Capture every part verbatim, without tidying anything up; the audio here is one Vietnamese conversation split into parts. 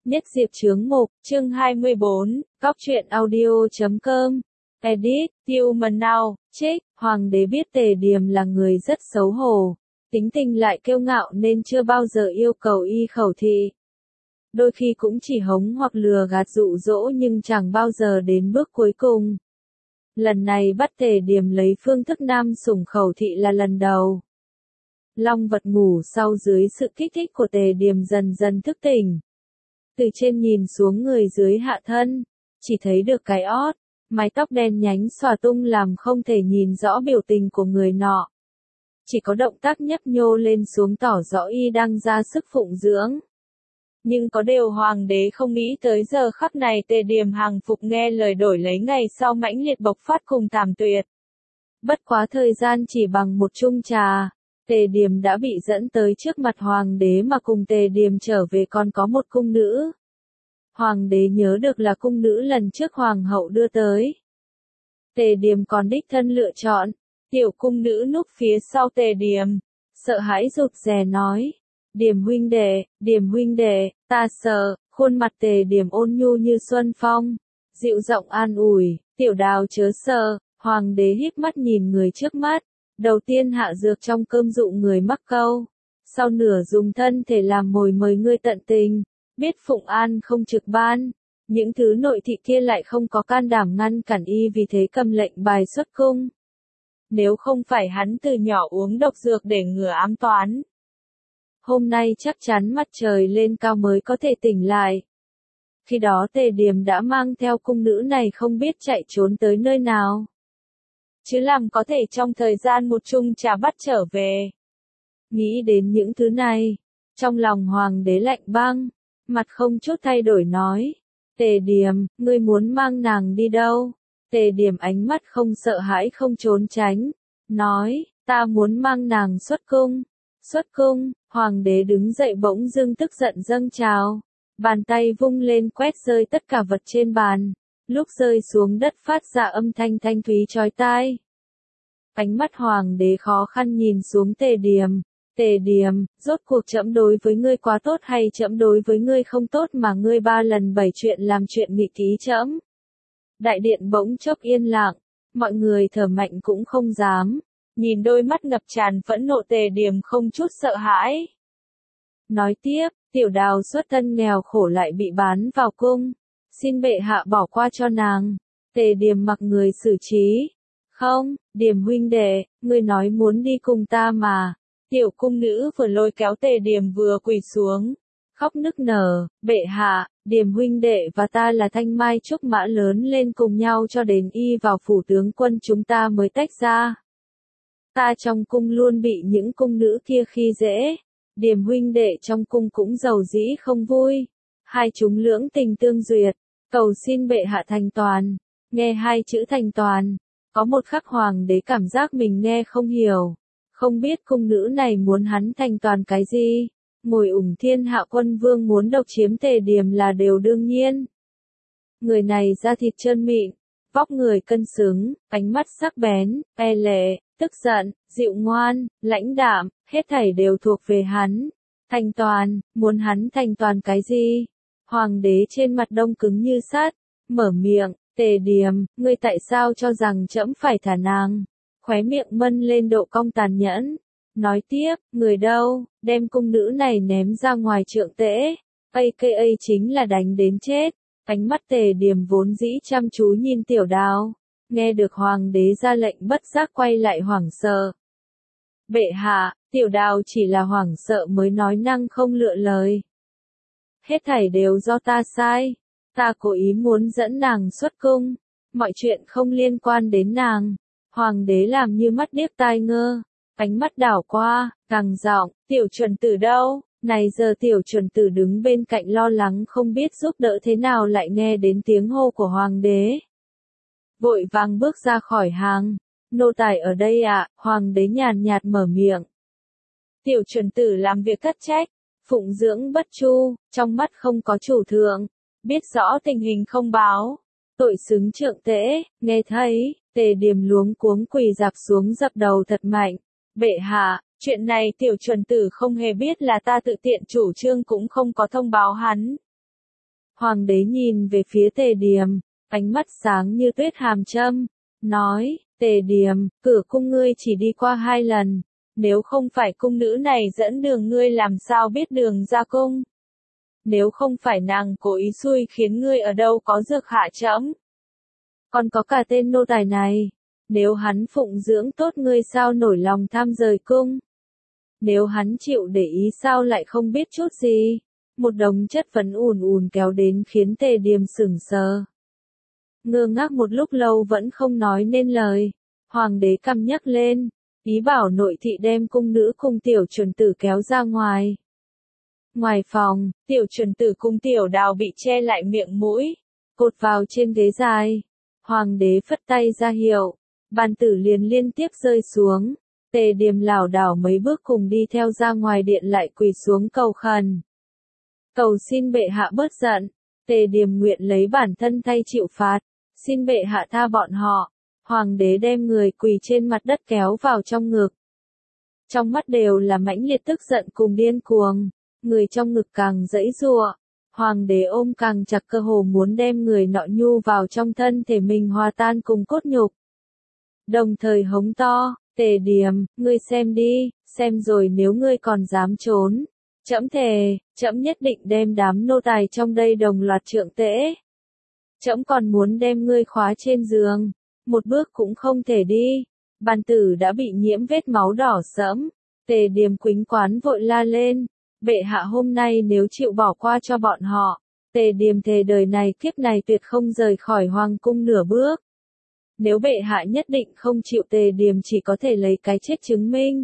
Nhất Diệp chướng mục, chương hai mươi bốn, Cóc truyện audio chấm com. Edit, Tiêu Mần Nào, trích, Hoàng đế biết Tề Điềm là người rất xấu hổ, tính tình lại kiêu ngạo nên chưa bao giờ yêu cầu y khẩu thị. Đôi khi cũng chỉ hống hoặc lừa gạt dụ dỗ nhưng chẳng bao giờ đến bước cuối cùng. Lần này bắt Tề Điềm lấy phương thức nam sủng khẩu thị là lần đầu. Long vật ngủ sau dưới sự kích thích của Tề Điềm dần dần thức tỉnh. Từ trên nhìn xuống người dưới hạ thân, chỉ thấy được cái ót, mái tóc đen nhánh xòa tung làm không thể nhìn rõ biểu tình của người nọ. Chỉ có động tác nhấp nhô lên xuống tỏ rõ y đang ra sức phụng dưỡng. Nhưng có điều Hoàng đế không nghĩ tới giờ khắc này Tề Điềm hàng phục nghe lời đổi lấy ngày sau mãnh liệt bộc phát cùng thảm tuyệt. Bất quá thời gian chỉ bằng một chung trà, Tề Điềm đã bị dẫn tới trước mặt Hoàng đế mà cùng Tề Điềm trở về còn có một cung nữ. Hoàng đế nhớ được là cung nữ lần trước Hoàng hậu đưa tới. Tề Điềm còn đích thân lựa chọn, tiểu cung nữ núp phía sau Tề Điềm, sợ hãi rụt rè nói. Điềm huynh đệ, Điềm huynh đệ, ta sợ, khuôn mặt Tề Điềm ôn nhu như xuân phong, dịu giọng an ủi, tiểu đào chớ sợ. Hoàng đế híp mắt nhìn người trước mắt, đầu tiên hạ dược trong cơm dụ người mắc câu, sau nửa dùng thân thể làm mồi mời ngươi tận tình, biết phụng an không trực ban, những thứ nội thị kia lại không có can đảm ngăn cản y vì thế cầm lệnh bài xuất cung. Nếu không phải hắn từ nhỏ uống độc dược để ngừa ám toán, hôm nay chắc chắn mặt trời lên cao mới có thể tỉnh lại. Khi đó Tề Điềm đã mang theo cung nữ này không biết chạy trốn tới nơi nào. Chứ làm có thể trong thời gian một chung trà bắt trở về. Nghĩ đến những thứ này, trong lòng Hoàng đế lạnh băng, mặt không chút thay đổi nói. Tề Điềm, ngươi muốn mang nàng đi đâu? Tề Điềm ánh mắt không sợ hãi không trốn tránh, nói, ta muốn mang nàng xuất cung. Xuất cung, Hoàng đế đứng dậy bỗng dưng tức giận dâng trào, bàn tay vung lên quét rơi tất cả vật trên bàn, lúc rơi xuống đất phát ra âm thanh thanh thúy chói tai. Ánh mắt Hoàng đế khó khăn nhìn xuống Tề Điềm, Tề Điềm, rốt cuộc trẫm đối với ngươi quá tốt hay trẫm đối với ngươi không tốt mà ngươi ba lần bảy chuyện làm chuyện nghịch ý trẫm? Đại điện bỗng chốc yên lặng, mọi người thở mạnh cũng không dám, nhìn đôi mắt ngập tràn phẫn nộ Tề Điềm không chút sợ hãi. Nói tiếp, tiểu đào xuất thân nghèo khổ lại bị bán vào cung, xin bệ hạ bỏ qua cho nàng. Tề Điềm mặc người xử trí. Không, Điềm huynh đệ, ngươi nói muốn đi cùng ta mà. Tiểu cung nữ vừa lôi kéo Tề Điềm vừa quỳ xuống, khóc nức nở, bệ hạ, Điềm huynh đệ và ta là thanh mai trúc mã lớn lên cùng nhau cho đến y vào phủ tướng quân chúng ta mới tách ra. Ta trong cung luôn bị những cung nữ kia khi dễ, Điềm huynh đệ trong cung cũng giàu dĩ không vui. Hai chúng lưỡng tình tương duyệt, cầu xin bệ hạ thành toàn. Nghe hai chữ thành toàn, có một khắc Hoàng đế cảm giác mình nghe không hiểu, không biết cung nữ này muốn hắn thành toàn cái gì. Ngồi ủng thiên hạ quân vương muốn độc chiếm Tề Điềm là điều đương nhiên. Người này da thịt trơn mịn, vóc người cân xứng, ánh mắt sắc bén, e lệ, tức giận, dịu ngoan, lãnh đạm, hết thảy đều thuộc về hắn. Thành toàn, muốn hắn thành toàn cái gì? Hoàng đế trên mặt đông cứng như sắt, mở miệng, Tề Điềm, ngươi tại sao cho rằng trẫm phải thả nàng? Khóe miệng mân lên độ cong tàn nhẫn. Nói tiếp, người đâu, đem cung nữ này ném ra ngoài trượng tễ, a ca a chính là đánh đến chết. Ánh mắt Tề Điềm vốn dĩ chăm chú nhìn tiểu đào, nghe được Hoàng đế ra lệnh bất giác quay lại hoảng sợ. Bệ hạ, tiểu đào chỉ là hoảng sợ mới nói năng không lựa lời. Hết thảy đều do ta sai, ta cố ý muốn dẫn nàng xuất cung, mọi chuyện không liên quan đến nàng. Hoàng đế làm như mắt điếc tai ngơ, ánh mắt đảo qua, gằn giọng, tiểu chuẩn tử đâu? Này giờ tiểu chuẩn tử đứng bên cạnh lo lắng không biết giúp đỡ thế nào lại nghe đến tiếng hô của Hoàng đế. Vội vàng bước ra khỏi hàng, nô tài ở đây ạ, à, Hoàng đế nhàn nhạt mở miệng. Tiểu chuẩn tử làm việc cất trách, phụng dưỡng bất chu, trong mắt không có chủ thượng, biết rõ tình hình không báo, tội xứng trượng tễ. Nghe thấy, Tề Điềm luống cuống quỳ dạp xuống dập đầu thật mạnh. Bệ hạ, chuyện này tiểu chuẩn tử không hề biết là ta tự tiện chủ trương cũng không có thông báo hắn. Hoàng đế nhìn về phía Tề Điềm, ánh mắt sáng như tuyết hàm châm, nói, Tề Điềm, cửa cung ngươi chỉ đi qua hai lần, nếu không phải cung nữ này dẫn đường ngươi làm sao biết đường ra cung? Nếu không phải nàng cố ý xui khiến ngươi ở đâu có dược hạ trẫm. Còn có cả tên nô tài này, nếu hắn phụng dưỡng tốt ngươi sao nổi lòng tham rời cung? Nếu hắn chịu để ý sao lại không biết chút gì? Một đống chất vấn ùn ùn kéo đến khiến Tề Điềm sững sờ. Ngơ ngác một lúc lâu vẫn không nói nên lời. Hoàng đế căm nhắc lên, ý bảo nội thị đem cung nữ cùng tiểu chuẩn tử kéo ra ngoài. Ngoài phòng, tiểu chuẩn tử cùng tiểu đào bị che lại miệng mũi, cột vào trên ghế dài. Hoàng đế phất tay ra hiệu, bàn tử liền liên tiếp rơi xuống. Tề Điềm lảo đảo mấy bước cùng đi theo ra ngoài điện lại quỳ xuống cầu khẩn. Cầu xin bệ hạ bớt giận, Tề Điềm nguyện lấy bản thân thay chịu phạt, xin bệ hạ tha bọn họ. Hoàng đế đem người quỳ trên mặt đất kéo vào trong ngực. Trong mắt đều là mãnh liệt tức giận cùng điên cuồng, người trong ngực càng giãy giụa. Hoàng đế ôm càng chặt cơ hồ muốn đem người nọ nhu vào trong thân thể mình hòa tan cùng cốt nhục. Đồng thời hống to, Tề Điềm, ngươi xem đi, xem rồi nếu ngươi còn dám trốn. Trẫm thề, trẫm nhất định đem đám nô tài trong đây đồng loạt trượng tễ. Trẫm còn muốn đem ngươi khóa trên giường, một bước cũng không thể đi. Bàn tử đã bị nhiễm vết máu đỏ sẫm, Tề Điềm quýnh quán vội la lên, bệ hạ hôm nay nếu chịu bỏ qua cho bọn họ, Tề Điềm thề đời này kiếp này tuyệt không rời khỏi hoàng cung nửa bước. Nếu bệ hạ nhất định không chịu, Tề Điềm chỉ có thể lấy cái chết chứng minh.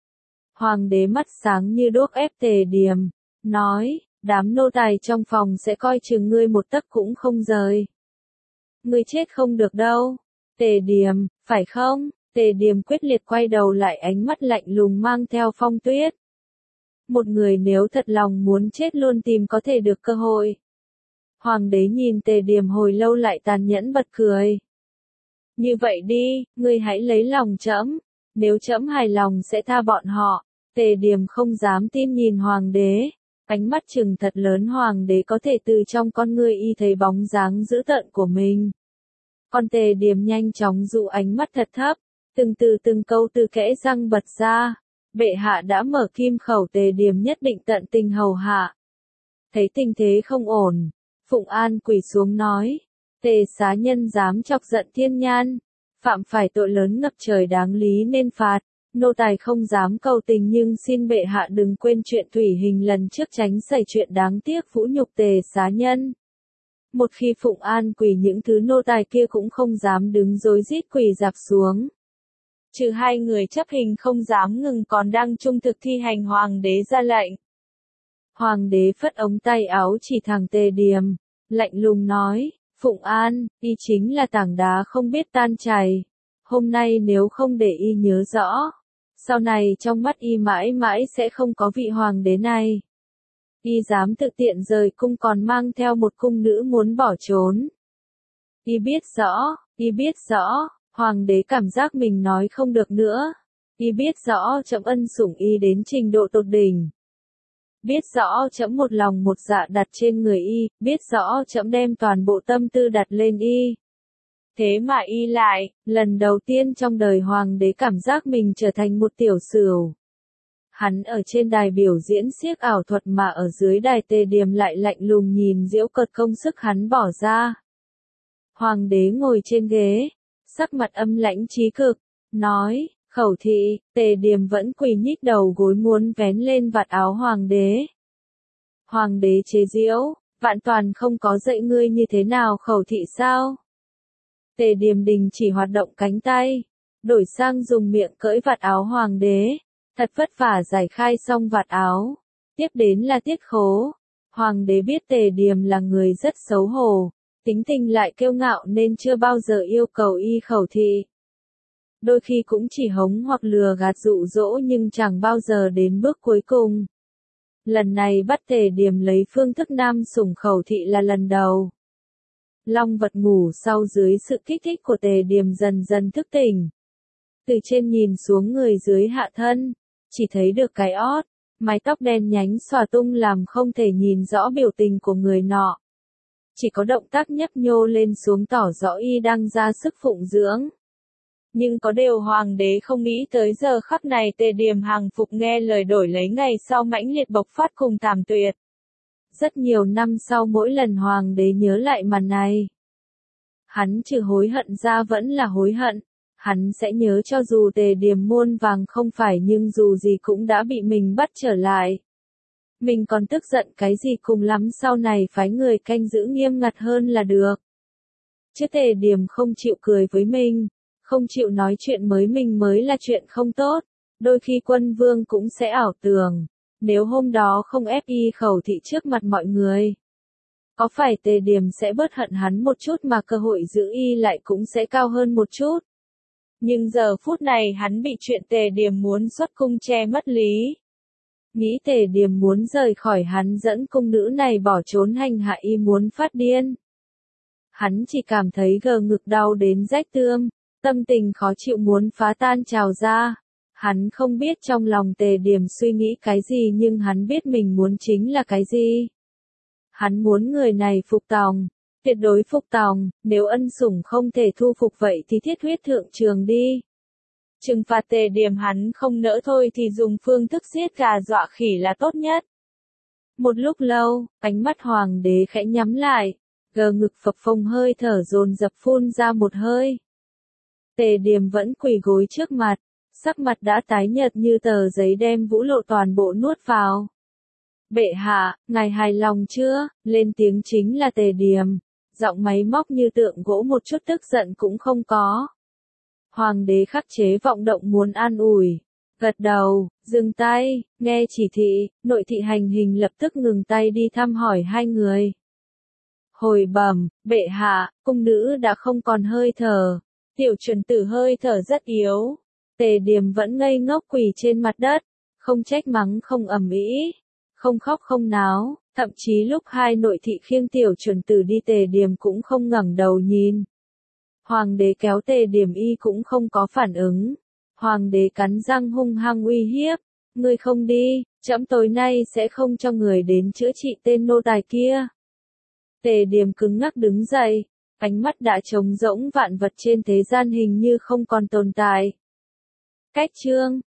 Hoàng đế mắt sáng như đuốc ép Tề Điềm, nói, đám nô tài trong phòng sẽ coi chừng ngươi một tấc cũng không rời. Ngươi chết không được đâu. Tề Điềm, phải không? Tề Điềm quyết liệt quay đầu lại, ánh mắt lạnh lùng mang theo phong tuyết. Một người nếu thật lòng muốn chết luôn tìm có thể được cơ hội. Hoàng đế nhìn Tề Điềm hồi lâu lại tàn nhẫn bật cười. Như vậy đi, ngươi hãy lấy lòng trẫm, nếu trẫm hài lòng sẽ tha bọn họ. Tề Điềm không dám tin nhìn hoàng đế, ánh mắt trừng thật lớn. Hoàng đế có thể từ trong con ngươi y thấy bóng dáng dữ tợn của mình. Còn Tề Điềm nhanh chóng dụ ánh mắt thật thấp, từng từ từng câu từ kẽ răng bật ra. Bệ hạ đã mở kim khẩu, Tề Điềm nhất định tận tình hầu hạ. Thấy tình thế không ổn, Phụng An quỳ xuống nói, Tề xá nhân dám chọc giận thiên nhan, phạm phải tội lớn ngập trời đáng lý nên phạt. Nô tài không dám cầu tình nhưng xin bệ hạ đừng quên chuyện thủy hình lần trước, tránh xảy chuyện đáng tiếc vũ nhục Tề xá nhân. Một khi Phụng An quỳ, những thứ nô tài kia cũng không dám đứng rối rít quỳ rạp xuống. Trừ hai người chấp hình không dám ngừng còn đang trung thực thi hành hoàng đế ra lệnh. Hoàng đế phất ống tay áo chỉ thẳng Tề Điềm, lạnh lùng nói, Phụng An, y chính là tảng đá không biết tan chảy. Hôm nay nếu không để y nhớ rõ, sau này trong mắt y mãi mãi sẽ không có vị hoàng đế này. Y dám tự tiện rời cung còn mang theo một cung nữ muốn bỏ trốn. Y biết rõ, y biết rõ, hoàng đế cảm giác mình nói không được nữa. Y biết rõ trẫm ân sủng y đến trình độ tột đỉnh. Biết rõ trẫm một lòng một dạ đặt trên người y, biết rõ trẫm đem toàn bộ tâm tư đặt lên y. Thế mà y lại, lần đầu tiên trong đời hoàng đế cảm giác mình trở thành một tiểu sửu. Hắn ở trên đài biểu diễn xiếc ảo thuật mà ở dưới đài Tề Điềm lại lạnh lùng nhìn giễu cợt công sức hắn bỏ ra. Hoàng đế ngồi trên ghế, sắc mặt âm lãnh chí cực, nói, khẩu thị. Tề Điềm vẫn quỳ nhích đầu gối muốn vén lên vạt áo hoàng đế. Hoàng đế chế giễu, vạn toàn không có dạy ngươi như thế nào khẩu thị sao? Tề Điềm đình chỉ hoạt động cánh tay, đổi sang dùng miệng cởi vạt áo hoàng đế, thật vất vả giải khai xong vạt áo. Tiếp đến là tiết khố. Hoàng đế biết Tề Điềm là người rất xấu hổ, tính tình lại kiêu ngạo nên chưa bao giờ yêu cầu y khẩu thị. Đôi khi cũng chỉ hống hoặc lừa gạt dụ dỗ nhưng chẳng bao giờ đến bước cuối cùng. Lần này bắt Tề Điềm lấy phương thức nam sủng khẩu thị là lần đầu. Long vật ngủ sau dưới sự kích thích của Tề Điềm dần dần thức tỉnh. Từ trên nhìn xuống người dưới hạ thân, chỉ thấy được cái ót, mái tóc đen nhánh xòa tung làm không thể nhìn rõ biểu tình của người nọ. chỉ có động tác nhấp nhô lên xuống tỏ rõ y đang ra sức phụng dưỡng. Nhưng có điều hoàng đế không nghĩ tới giờ khắc này Tề Điềm hàng phục nghe lời đổi lấy ngày sau mãnh liệt bộc phát cùng thảm tuyệt. Rất nhiều năm sau mỗi lần hoàng đế nhớ lại màn này, hắn trừ hối hận ra vẫn là hối hận. Hắn sẽ nhớ cho dù Tề Điềm muôn vàng không phải nhưng dù gì cũng đã bị mình bắt trở lại. Mình còn tức giận cái gì cùng lắm sau này phái người canh giữ nghiêm ngặt hơn là được. Chứ Tề Điềm không chịu cười với mình, không chịu nói chuyện mới mình mới là chuyện không tốt. Đôi khi quân vương cũng sẽ ảo tưởng, nếu hôm đó không ép y khẩu thị trước mặt mọi người, có phải Tề Điềm sẽ bớt hận hắn một chút mà cơ hội giữ y lại cũng sẽ cao hơn một chút. Nhưng giờ phút này hắn bị chuyện Tề Điềm muốn xuất cung che mất lý. Nghĩ Tề Điềm muốn rời khỏi hắn dẫn cung nữ này bỏ trốn hành hạ y muốn phát điên. Hắn chỉ cảm thấy gờ ngực đau đến rách tươm, tâm tình khó chịu muốn phá tan trào ra. Hắn không biết trong lòng Tề Điềm suy nghĩ cái gì nhưng hắn biết mình muốn chính là cái gì. Hắn muốn người này phục tòng, tuyệt đối phục tòng, nếu ân sủng không thể thu phục vậy thì thiết huyết thượng trường đi. Trừng phạt Tề Điềm hắn không nỡ thôi thì dùng phương thức giết gà dọa khỉ là tốt nhất. Một lúc lâu, ánh mắt hoàng đế khẽ nhắm lại, gờ ngực phập phồng hơi thở dồn dập phun ra một hơi. Tề Điềm vẫn quỳ gối trước mặt, sắc mặt đã tái nhợt như tờ giấy đem Vũ Lộ toàn bộ nuốt vào. Bệ hạ, ngài hài lòng chưa? Lên tiếng chính là Tề Điềm, giọng máy móc như tượng gỗ một chút tức giận cũng không có. Hoàng đế khắc chế vọng động muốn an ủi, gật đầu, dừng tay, nghe chỉ thị, nội thị hành hình lập tức ngừng tay đi thăm hỏi hai người. Hồi bẩm, bệ hạ, cung nữ đã không còn hơi thở, tiểu chuẩn tử hơi thở rất yếu. Tề Điềm vẫn ngây ngốc quỳ trên mặt đất, không trách mắng không ầm ĩ, không khóc không náo, thậm chí lúc hai nội thị khiêng tiểu chuẩn tử đi Tề Điềm cũng không ngẩng đầu nhìn. Hoàng đế kéo Tề Điềm y cũng không có phản ứng. Hoàng đế cắn răng hung hăng uy hiếp, ngươi không đi, trẫm tối nay sẽ không cho người đến chữa trị tên nô tài kia. Tề Điềm cứng ngắc đứng dậy, ánh mắt đã trống rỗng vạn vật trên thế gian hình như không còn tồn tại. Cách chương